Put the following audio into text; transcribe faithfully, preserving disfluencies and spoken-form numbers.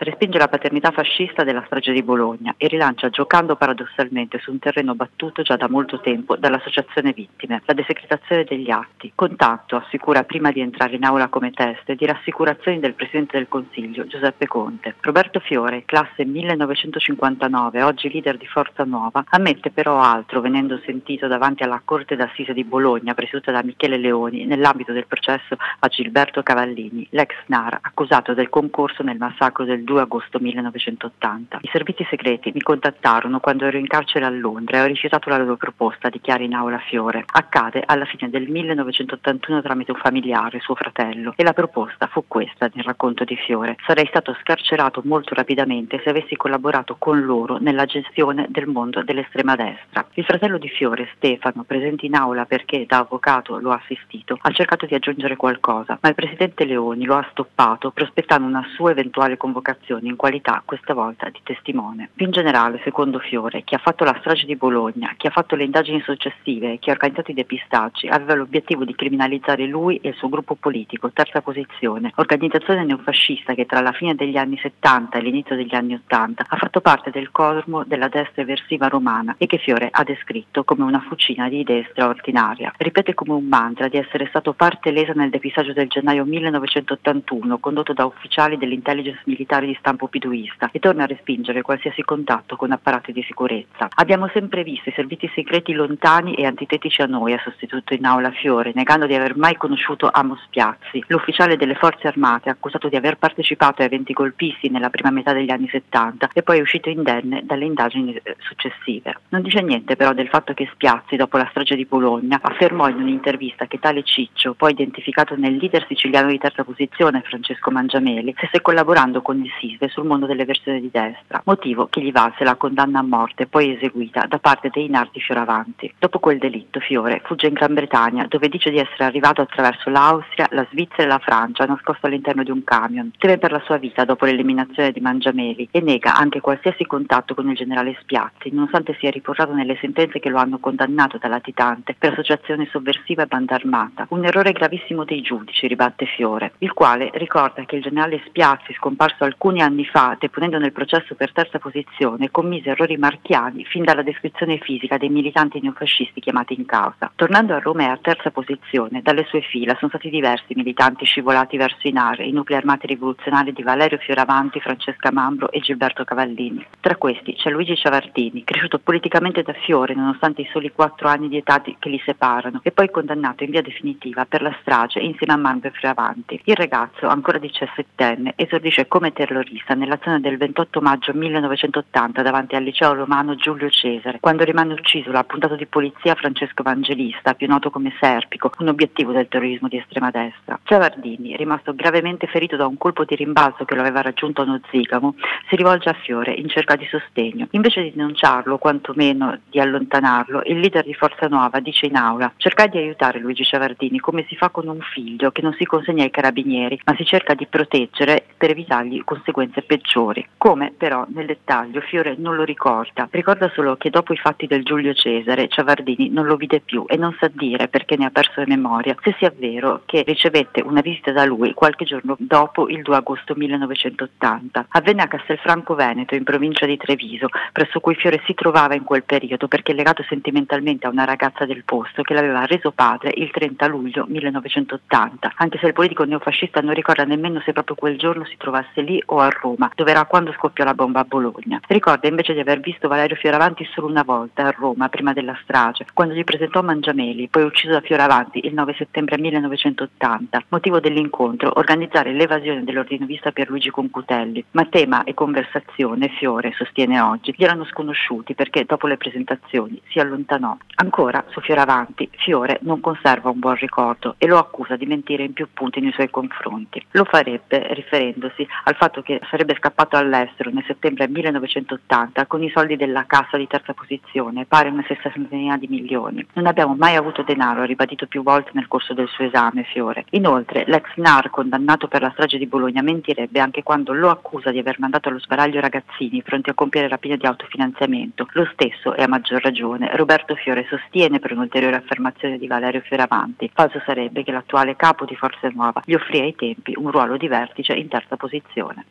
respinge la paternità fascista della strage di Bologna e rilancia, giocando paradossalmente su un terreno battuto già da molto tempo dall'associazione vittime, la desecretazione degli atti, con tanto, assicura prima di entrare in aula come teste, di rassicurazioni del Presidente del Consiglio, Giuseppe Conte. Roberto Fiore, classe millenovecentocinquantanove, oggi leader di Forza Nuova, ammette però altro venendo sentito davanti alla Corte d'Assise di Bologna, presieduta da Michele Leoni, nell'ambito del processo a Gilberto Cavallini, l'ex N A R, accusato del concorso nel massacro del due agosto millenovecentottanta. I servizi segreti mi contattarono quando ero in carcere a Londra e ho rifiutato la loro proposta, dichiara in aula Fiore. Accade alla fine del millenovecentottantuno tramite un familiare, suo fratello, e la proposta fu questa nel racconto di Fiore: sarei stato scarcerato molto rapidamente se avessi collaborato con loro nella gestione del mondo dell'estrema destra. Il fratello di Fiore, Stefano, presente in aula perché da avvocato lo ha assistito, ha cercato di aggiungere qualcosa, ma il presidente Leoni lo ha stoppato prospettando una sua eventuale convocazione in qualità, questa volta, di testimone. Più in generale, secondo Fiore, chi ha fatto la strage di Bologna, chi ha fatto le indagini successive e chi ha organizzato i depistaggi aveva l'obiettivo di criminalizzare lui e il suo gruppo politico, Terza Posizione, organizzazione neofascista che tra la fine degli anni settanta e l'inizio degli anni ottanta ha fatto parte del cosmo della destra eversiva romana e che Fiore ha descritto come una fucina di idee straordinaria. Ripete come un mantra di essere stato parte lesa nel depistaggio del gennaio millenovecentottantuno condotto da ufficiali dell'intelligence militare di stampo piduista e torna a respingere qualsiasi contatto con apparati di sicurezza. Abbiamo sempre visto i servizi segreti lontani e antitetici a noi, ha sostituito in aula Fiore, negando di aver mai conosciuto Amos Piazzi, l'ufficiale delle forze armate accusato di aver partecipato a eventi golpisti nella prima metà degli anni settanta e poi è uscito indenne dalle indagini successive. Non dice niente però del fatto che Spiazzi, dopo la strage di Bologna, affermò in un'intervista che tale Ciccio, poi identificato nel leader siciliano di Terza Posizione, Francesco Mangiameli, stesse collaborando con il SISVE sul mondo delle versioni di destra, motivo che gli valse la condanna a morte poi eseguita da parte dei N A R di Fioravanti. Dopo quel delitto Fiore fugge in Gran Bretagna, dove dice di essere arrivato attraverso l'Austria, la Svizzera e la Francia, nascosto all'interno di un camion. Teme per la sua vita dopo l'eliminazione di Mangiameli e nega anche qualsiasi contatto con il generale Spiazzi, nonostante sia riportato nelle sentenze che lo hanno condannato da latitante per associazione sovversiva e banda armata. Un errore gravissimo dei giudici, ribatte Fiore, il quale ricorda che il generale Spiazzi, scomparso alcuni anni fa, deponendo nel processo per Terza Posizione, commise errori marchiani fin dalla descrizione fisica dei militanti neofascisti chiamati in causa. Tornando a Roma e a Terza Posizione, dalle sue fila sono stati diversi militanti scivolati verso i N A R, i nuclei armati rivoluzionari di Valerio Fioravanti, Francesca Mambro e Gilberto Cavallini. Tra questi c'è Luigi Ciavardini, cresciuto politicamente da Fiore nonostante i soli quattro anni di età che li separano, e poi condannato in via definitiva per la strage insieme a Mambro e Fioravanti. Il ragazzo, ancora diciassettenne, esordisce come terrorista nell'azione del ventotto maggio millenovecentottanta davanti al liceo romano Giulio Cesare, quando rimane ucciso l'appuntato di polizia Francesco Evangelista, più noto come Serpico, un obiettivo del terrorismo di estrema destra. Ciavardini, rimasto gravemente ferito da un colpo di rimbalzo che lo aveva raggiunto a uno zigamo, si rivolge a Fiore in cerca di sostegno. Invece di denunciarlo, o quantomeno di allontanarlo, il leader di Forza Nuova dice in aula: cercai di aiutare Luigi Ciavardini come si fa con un figlio che non si consegna ai carabinieri, ma si cerca di proteggere per evitargli conseguenze peggiori. Come però nel dettaglio Fiore non lo ricorda, ricorda solo che dopo i fatti del Giulio Cesare Ciavardini non lo vide più e non sa dire, perché ne ha perso la memoria, se sia vero che ricevette una visita da lui qualche giorno dopo il due agosto millenovecentottanta. Avvenne a Castelfranco Veneto, in provincia di Treviso, presso cui Fiore si trovava in quel periodo perché legato sentimentalmente a una ragazza del posto che l'aveva reso padre il trenta luglio millenovecentottanta, anche se il politico neofascista non ricorda nemmeno se proprio quel giorno si trovasse lì o a Roma, dove era quando scoppiò la bomba a Bologna. Ricorda invece di aver visto Valerio Fioravanti solo una volta a Roma prima della strage, quando gli presentò Mangiameli, poi ucciso da Fioravanti il nove settembre millenovecentottanta. Motivo dell'incontro: organizzare l'evasione dell'ordinavista Pierluigi Concutelli, ma tema e conversazione, Fiore sostiene oggi, gli erano sconosciuti perché dopo le presentazioni si allontanò. Ancora su Fioravanti, Fiore non conserva un buon ricordo e lo accusa di mentire in più punti nei suoi confronti. Lo farebbe riferendosi al fatto che sarebbe scappato all'estero nel settembre millenovecentottanta con i soldi della cassa di Terza Posizione, pari a una sessantina di milioni. Non abbiamo mai avuto denaro, ha ribadito più volte nel corso del suo esame Fiore. Inoltre l'ex N A R condannato per la strage di Bologna mentirebbe anche quando lo accusa di aver mandato allo sbaraglio ragazzini pronti a compiere rapine di autofinanziamento. Lo stesso, e a maggior ragione, Roberto Fiore sostiene per un'ulteriore affermazione di Valerio Fioravanti. Falso sarebbe che l'attuale capo di Forza Nuova gli offrì ai tempi un ruolo di vertice in Terza Posizione.